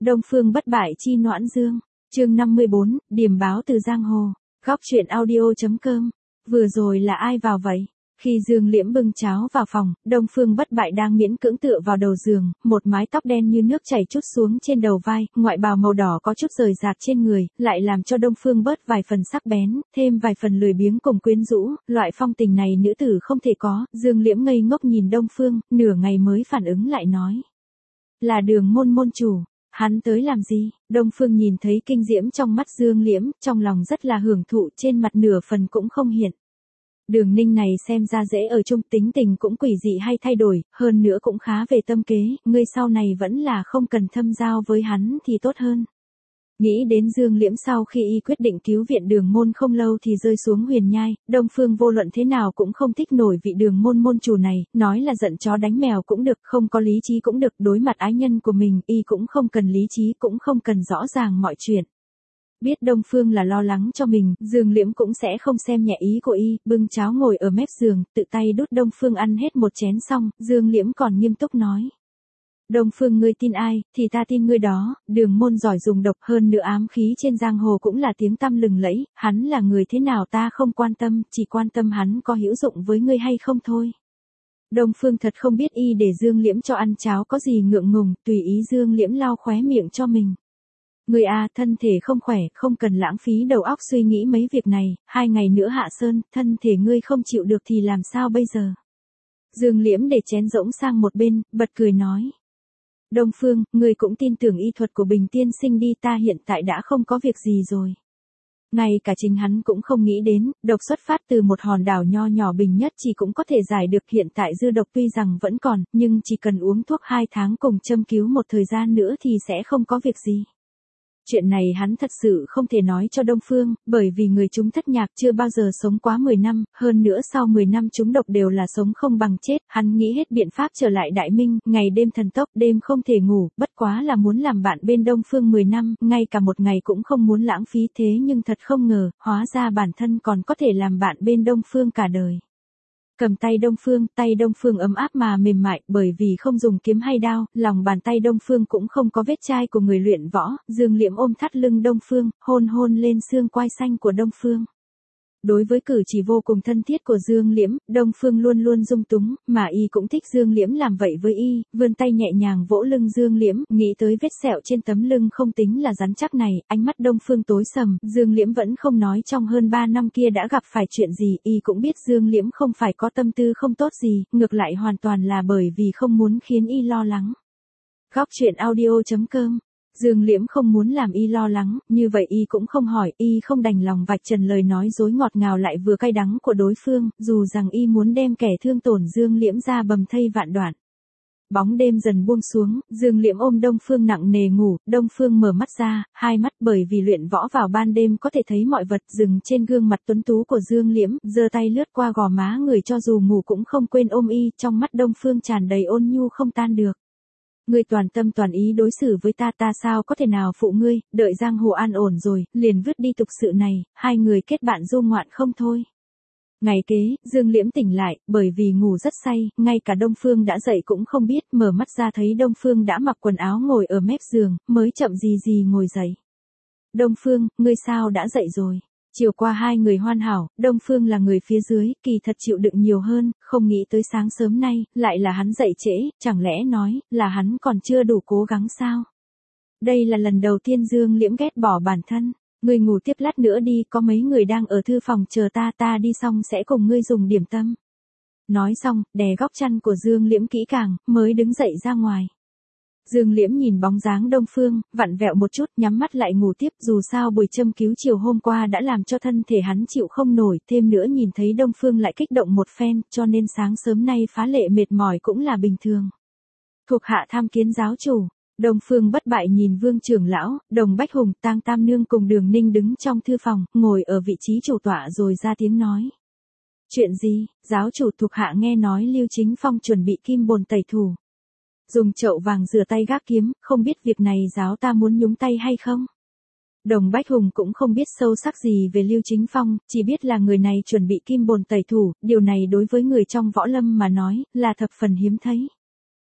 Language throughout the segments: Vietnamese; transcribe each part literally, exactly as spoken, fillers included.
Đông Phương bất bại chi Noãn Dương, chương năm mươi bốn, điềm báo từ giang hồ. Góc truyện audio.com. Vừa rồi là ai vào vậy? Khi Dương Liễm bưng cháo vào phòng, Đông Phương bất bại đang miễn cưỡng tựa vào đầu giường, một mái tóc đen như nước chảy chút xuống trên đầu vai, ngoại bào màu đỏ có chút rời rạc trên người, lại làm cho Đông Phương bớt vài phần sắc bén, thêm vài phần lười biếng cùng quyến rũ, loại phong tình này nữ tử không thể có. Dương Liễm ngây ngốc nhìn Đông Phương, nửa ngày mới phản ứng lại nói: là Đường môn môn chủ. Hắn tới làm gì? Đông Phương nhìn thấy kinh diễm trong mắt Dương Liễm, trong lòng rất là hưởng thụ, trên mặt nửa phần cũng không hiện. Đường Ninh này xem ra dễ ở chung, tính tình cũng quỷ dị hay thay đổi, hơn nữa cũng khá về tâm kế, ngươi sau này vẫn là không cần thâm giao với hắn thì tốt hơn. Nghĩ đến Dương Liễm sau khi y quyết định cứu viện Đường môn không lâu thì rơi xuống huyền nhai, Đông Phương vô luận thế nào cũng không thích nổi vị Đường môn môn chủ này, nói là giận chó đánh mèo cũng được, không có lý trí cũng được, đối mặt ái nhân của mình y cũng không cần lý trí, cũng không cần rõ ràng mọi chuyện. Biết Đông Phương là lo lắng cho mình, Dương Liễm cũng sẽ không xem nhẹ ý của y, bưng cháo ngồi ở mép giường, tự tay đút Đông Phương ăn hết một chén xong, Dương Liễm còn nghiêm túc nói: Đông Phương, ngươi tin ai, thì ta tin ngươi đó. Đường môn giỏi dùng độc, hơn nữa ám khí trên giang hồ cũng là tiếng tăm lừng lẫy, hắn là người thế nào ta không quan tâm, chỉ quan tâm hắn có hữu dụng với ngươi hay không thôi. Đông Phương thật không biết y để Dương Liễm cho ăn cháo có gì ngượng ngùng, tùy ý Dương Liễm lau khóe miệng cho mình. Ngươi à, thân thể không khỏe, không cần lãng phí đầu óc suy nghĩ mấy việc này, hai ngày nữa hạ sơn, thân thể ngươi không chịu được thì làm sao bây giờ? Dương Liễm để chén rỗng sang một bên, bật cười nói: Đông Phương, ngươi cũng tin tưởng y thuật của Bình tiên sinh đi, ta hiện tại đã không có việc gì rồi. Ngay cả chính hắn cũng không nghĩ đến, độc xuất phát từ một hòn đảo nho nhỏ Bình Nhất chỉ cũng có thể giải được, hiện tại dư độc tuy rằng vẫn còn, nhưng chỉ cần uống thuốc hai tháng cùng châm cứu một thời gian nữa thì sẽ không có việc gì. Chuyện này hắn thật sự không thể nói cho Đông Phương, bởi vì người chúng thất nhạc chưa bao giờ sống quá mười năm, hơn nữa sau mười năm chúng độc đều là sống không bằng chết, hắn nghĩ hết biện pháp trở lại Đại Minh, ngày đêm thần tốc, đêm không thể ngủ, bất quá là muốn làm bạn bên Đông Phương mười năm, ngay cả một ngày cũng không muốn lãng phí, thế nhưng thật không ngờ, hóa ra bản thân còn có thể làm bạn bên Đông Phương cả đời. Cầm tay Đông Phương, tay Đông Phương ấm áp mà mềm mại, bởi vì không dùng kiếm hay đao, lòng bàn tay Đông Phương cũng không có vết chai của người luyện võ. Dương Liễm ôm thắt lưng Đông Phương, hôn hôn lên xương quai xanh của Đông Phương. Đối với cử chỉ vô cùng thân thiết của Dương Liễm, Đông Phương luôn luôn dung túng, mà y cũng thích Dương Liễm làm vậy với y, vươn tay nhẹ nhàng vỗ lưng Dương Liễm, nghĩ tới vết sẹo trên tấm lưng không tính là rắn chắc này, ánh mắt Đông Phương tối sầm, Dương Liễm vẫn không nói trong hơn ba năm kia đã gặp phải chuyện gì, y cũng biết Dương Liễm không phải có tâm tư không tốt gì, ngược lại hoàn toàn là bởi vì không muốn khiến y lo lắng. Góc truyện audio.com. Dương Liễm không muốn làm y lo lắng, như vậy y cũng không hỏi, y không đành lòng vạch trần lời nói dối ngọt ngào lại vừa cay đắng của đối phương, dù rằng y muốn đem kẻ thương tổn Dương Liễm ra bầm thây vạn đoạn. Bóng đêm dần buông xuống, Dương Liễm ôm Đông Phương nặng nề ngủ, Đông Phương mở mắt ra, hai mắt bởi vì luyện võ vào ban đêm có thể thấy mọi vật, dừng trên gương mặt tuấn tú của Dương Liễm, giơ tay lướt qua gò má người cho dù ngủ cũng không quên ôm y, trong mắt Đông Phương tràn đầy ôn nhu không tan được. Ngươi toàn tâm toàn ý đối xử với ta, ta sao có thể nào phụ ngươi, đợi giang hồ an ổn rồi, liền vứt đi tục sự này, hai người kết bạn du ngoạn không thôi. Ngày kế, Dương Liễm tỉnh lại, bởi vì ngủ rất say, ngay cả Đông Phương đã dậy cũng không biết, mở mắt ra thấy Đông Phương đã mặc quần áo ngồi ở mép giường, mới chậm gì gì ngồi dậy. Đông Phương, ngươi sao đã dậy rồi? Chiều qua hai người hoàn hảo, Đông Phương là người phía dưới, kỳ thật chịu đựng nhiều hơn, không nghĩ tới sáng sớm nay, lại là hắn dậy trễ, chẳng lẽ nói, là hắn còn chưa đủ cố gắng sao? Đây là lần đầu tiên Dương Liễm ghét bỏ bản thân, ngươi ngủ tiếp lát nữa đi, có mấy người đang ở thư phòng chờ ta, ta đi xong sẽ cùng ngươi dùng điểm tâm. Nói xong, đè góc chăn của Dương Liễm kỹ càng, mới đứng dậy ra ngoài. Dương Liễm nhìn bóng dáng Đông Phương, vặn vẹo một chút, nhắm mắt lại ngủ tiếp, dù sao buổi châm cứu chiều hôm qua đã làm cho thân thể hắn chịu không nổi, thêm nữa nhìn thấy Đông Phương lại kích động một phen, cho nên sáng sớm nay phá lệ mệt mỏi cũng là bình thường. Thuộc hạ tham kiến giáo chủ. Đông Phương bất bại nhìn Vương trưởng lão, Đồng Bách Hùng, Tang Tam Nương cùng Đường Ninh đứng trong thư phòng, ngồi ở vị trí chủ tọa rồi ra tiếng nói. Chuyện gì? Giáo chủ, thuộc hạ nghe nói Lưu Chính Phong chuẩn bị kim bồn tẩy thủ. Dùng chậu vàng rửa tay gác kiếm, không biết việc này giáo ta muốn nhúng tay hay không? Đồng Bách Hùng cũng không biết sâu sắc gì về Lưu Chính Phong, chỉ biết là người này chuẩn bị kim bồn tẩy thủ, điều này đối với người trong võ lâm mà nói, là thập phần hiếm thấy.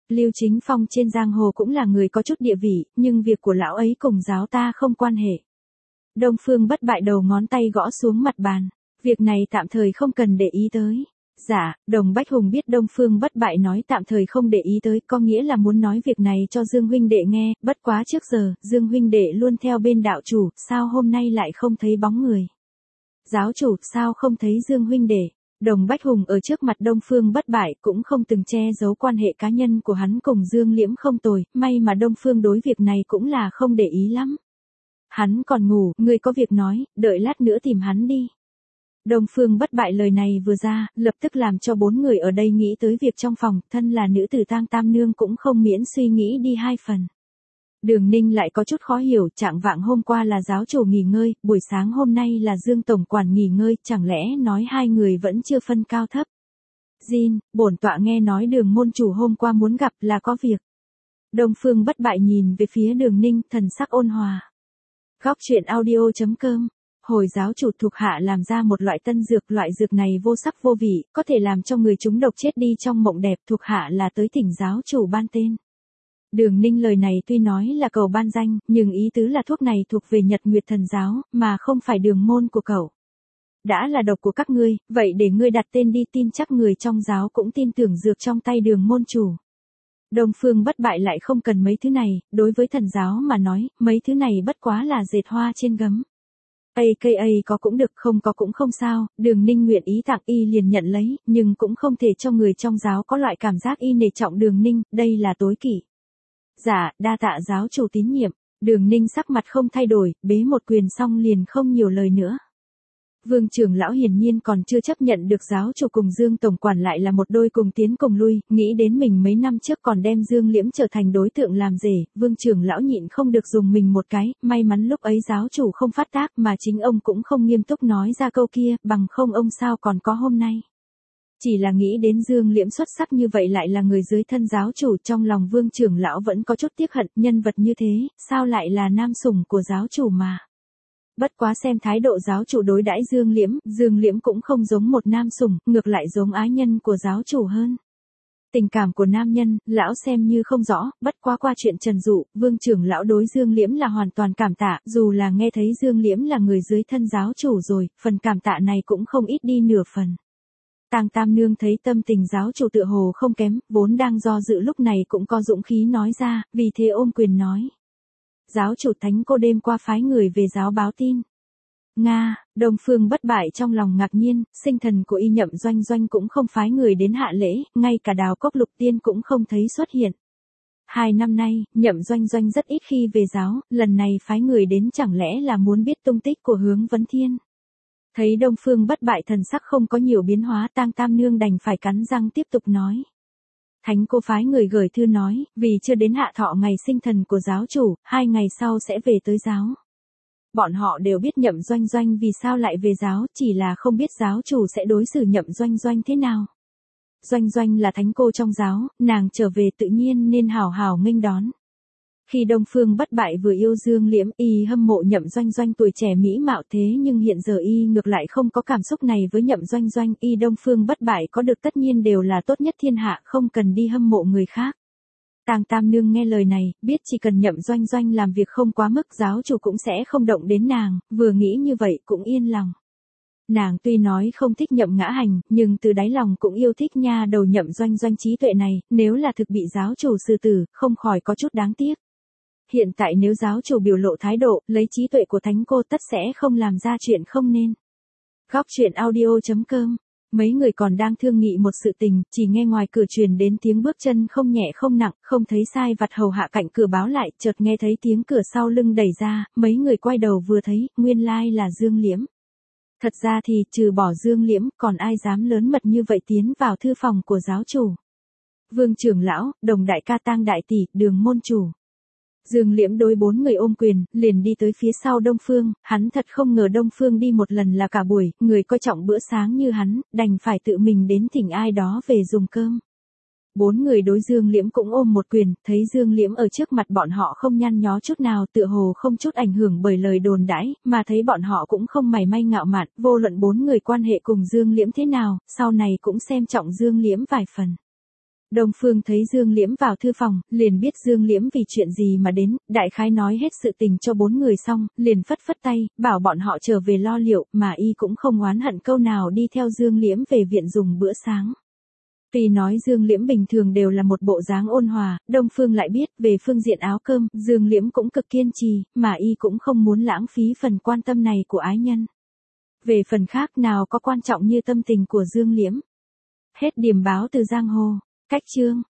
Lưu Chính Phong trên giang hồ cũng là người có chút địa vị, nhưng việc của lão ấy cùng giáo ta không quan hệ. Đông Phương Bất Bại đầu ngón tay gõ xuống mặt bàn. Việc này tạm thời không cần để ý tới. Dạ, Đồng Bách Hùng biết Đông Phương Bất Bại nói tạm thời không để ý tới, có nghĩa là muốn nói việc này cho Dương huynh đệ nghe, bất quá trước giờ, Dương huynh đệ luôn theo bên đạo chủ, sao hôm nay lại không thấy bóng người. Giáo chủ, sao không thấy Dương huynh đệ? Đồng Bách Hùng ở trước mặt Đông Phương Bất Bại cũng không từng che giấu quan hệ cá nhân của hắn cùng Dương Liễm không tồi, may mà Đông Phương đối việc này cũng là không để ý lắm. Hắn còn ngủ, ngươi có việc nói, đợi lát nữa tìm hắn đi. Đông Phương Bất Bại lời này vừa ra, lập tức làm cho bốn người ở đây nghĩ tới việc trong phòng, thân là nữ tử Tang Tam Nương cũng không miễn suy nghĩ đi hai phần. Đường Ninh lại có chút khó hiểu, trạng vạng hôm qua là giáo chủ nghỉ ngơi, buổi sáng hôm nay là Dương tổng quản nghỉ ngơi, chẳng lẽ nói hai người vẫn chưa phân cao thấp. Jin, bổn tọa nghe nói Đường môn chủ hôm qua muốn gặp là có việc. Đông Phương Bất Bại nhìn về phía Đường Ninh, thần sắc ôn hòa. Góc truyện audio chấm com. Hồi giáo chủ thuộc hạ làm ra một loại tân dược, loại dược này vô sắc vô vị, có thể làm cho người chúng độc chết đi trong mộng đẹp, thuộc hạ là tới thỉnh giáo chủ ban tên. Đường Ninh lời này tuy nói là cầu ban danh, nhưng ý tứ là thuốc này thuộc về Nhật Nguyệt Thần giáo, mà không phải đường môn của cậu. Đã là độc của các ngươi, vậy để ngươi đặt tên đi, tin chắc người trong giáo cũng tin tưởng dược trong tay Đường môn chủ. Đông Phương Bất Bại lại không cần mấy thứ này, đối với thần giáo mà nói, mấy thứ này bất quá là dệt hoa trên gấm. a ca a có cũng được, không có cũng không sao, Đường Ninh nguyện ý tặng y liền nhận lấy, nhưng cũng không thể cho người trong giáo có loại cảm giác y nể trọng Đường Ninh, đây là tối kỵ. Dạ, đa tạ giáo chủ tín nhiệm. Đường Ninh sắc mặt không thay đổi, bế một quyền xong liền không nhiều lời nữa. Vương trưởng lão hiển nhiên còn chưa chấp nhận được giáo chủ cùng Dương tổng quản lại là một đôi cùng tiến cùng lui, nghĩ đến mình mấy năm trước còn đem Dương Liễm trở thành đối tượng làm rể, Vương trưởng lão nhịn không được dùng mình một cái, may mắn lúc ấy giáo chủ không phát tác mà chính ông cũng không nghiêm túc nói ra câu kia, bằng không ông sao còn có hôm nay. Chỉ là nghĩ đến Dương Liễm xuất sắc như vậy lại là người dưới thân giáo chủ, trong lòng Vương trưởng lão vẫn có chút tiếc hận, nhân vật như thế, sao lại là nam sủng của giáo chủ mà. Bất quá xem thái độ giáo chủ đối đãi Dương Liễm, Dương Liễm cũng không giống một nam sủng, ngược lại giống ái nhân của giáo chủ hơn. Tình cảm của nam nhân, lão xem như không rõ, bất quá qua chuyện Trần Dụ, Vương trưởng lão đối Dương Liễm là hoàn toàn cảm tạ, dù là nghe thấy Dương Liễm là người dưới thân giáo chủ rồi, phần cảm tạ này cũng không ít đi nửa phần. Tang Tam Nương thấy tâm tình giáo chủ tựa hồ không kém, vốn đang do dự lúc này cũng có dũng khí nói ra, vì thế ôm quyền nói. Giáo chủ Thánh cô đêm qua phái người về giáo báo tin. Nga, Đông Phương Bất Bại trong lòng ngạc nhiên, sinh thần của y Nhậm Doanh Doanh cũng không phái người đến hạ lễ, ngay cả Đào Cốc Lục Tiên cũng không thấy xuất hiện. Hai năm nay, Nhậm Doanh Doanh rất ít khi về giáo, lần này phái người đến chẳng lẽ là muốn biết tung tích của Hướng Vấn Thiên. Thấy Đông Phương Bất Bại thần sắc không có nhiều biến hóa, Tang Tam Nương đành phải cắn răng tiếp tục nói. Thánh cô phái người gửi thư nói, vì chưa đến hạ thọ ngày sinh thần của giáo chủ, hai ngày sau sẽ về tới giáo. Bọn họ đều biết Nhậm Doanh Doanh vì sao lại về giáo, chỉ là không biết giáo chủ sẽ đối xử Nhậm Doanh Doanh thế nào. Doanh Doanh là thánh cô trong giáo, nàng trở về tự nhiên nên hào hào nghênh đón. Khi Đông Phương Bất Bại vừa yêu Dương Liễm, y hâm mộ Nhậm Doanh Doanh tuổi trẻ mỹ mạo, thế nhưng hiện giờ y ngược lại không có cảm xúc này với Nhậm Doanh Doanh, y Đông Phương Bất Bại có được tất nhiên đều là tốt nhất thiên hạ, không cần đi hâm mộ người khác. Tang Tam Nương nghe lời này, biết chỉ cần Nhậm Doanh Doanh làm việc không quá mức, giáo chủ cũng sẽ không động đến nàng, vừa nghĩ như vậy cũng yên lòng. Nàng tuy nói không thích Nhậm Ngã Hành, nhưng từ đáy lòng cũng yêu thích nha đầu Nhậm Doanh Doanh trí tuệ này, nếu là thực bị giáo chủ xử tử, không khỏi có chút đáng tiếc. Hiện tại nếu giáo chủ biểu lộ thái độ, lấy trí tuệ của thánh cô tất sẽ không làm ra chuyện không nên. Góc truyện audio chấm com. Mấy người còn đang thương nghị một sự tình, chỉ nghe ngoài cửa truyền đến tiếng bước chân không nhẹ không nặng, không thấy sai vặt hầu hạ cạnh cửa báo lại, chợt nghe thấy tiếng cửa sau lưng đẩy ra, mấy người quay đầu vừa thấy, nguyên lai là Dương Liễm. Thật ra thì, trừ bỏ Dương Liễm, còn ai dám lớn mật như vậy tiến vào thư phòng của giáo chủ. Vương trưởng lão, Đồng đại ca, Tang đại tỷ, Đường môn chủ. Dương Liễm đối bốn người ôm quyền, liền đi tới phía sau Đông Phương, hắn thật không ngờ Đông Phương đi một lần là cả buổi, người coi trọng bữa sáng như hắn, đành phải tự mình đến thỉnh ai đó về dùng cơm. Bốn người đối Dương Liễm cũng ôm một quyền, thấy Dương Liễm ở trước mặt bọn họ không nhăn nhó chút nào, tựa hồ không chút ảnh hưởng bởi lời đồn đãi, mà thấy bọn họ cũng không mảy may ngạo mạn, vô luận bốn người quan hệ cùng Dương Liễm thế nào, sau này cũng xem trọng Dương Liễm vài phần. Đông Phương thấy Dương Liễm vào thư phòng, liền biết Dương Liễm vì chuyện gì mà đến, đại khái nói hết sự tình cho bốn người xong, liền phất phất tay, bảo bọn họ trở về lo liệu, mà y cũng không oán hận câu nào đi theo Dương Liễm về viện dùng bữa sáng. Tuy nói Dương Liễm bình thường đều là một bộ dáng ôn hòa, Đông Phương lại biết về phương diện áo cơm, Dương Liễm cũng cực kiên trì, mà y cũng không muốn lãng phí phần quan tâm này của ái nhân. Về phần khác nào có quan trọng như tâm tình của Dương Liễm. Hết điểm báo từ giang hồ. Cách chương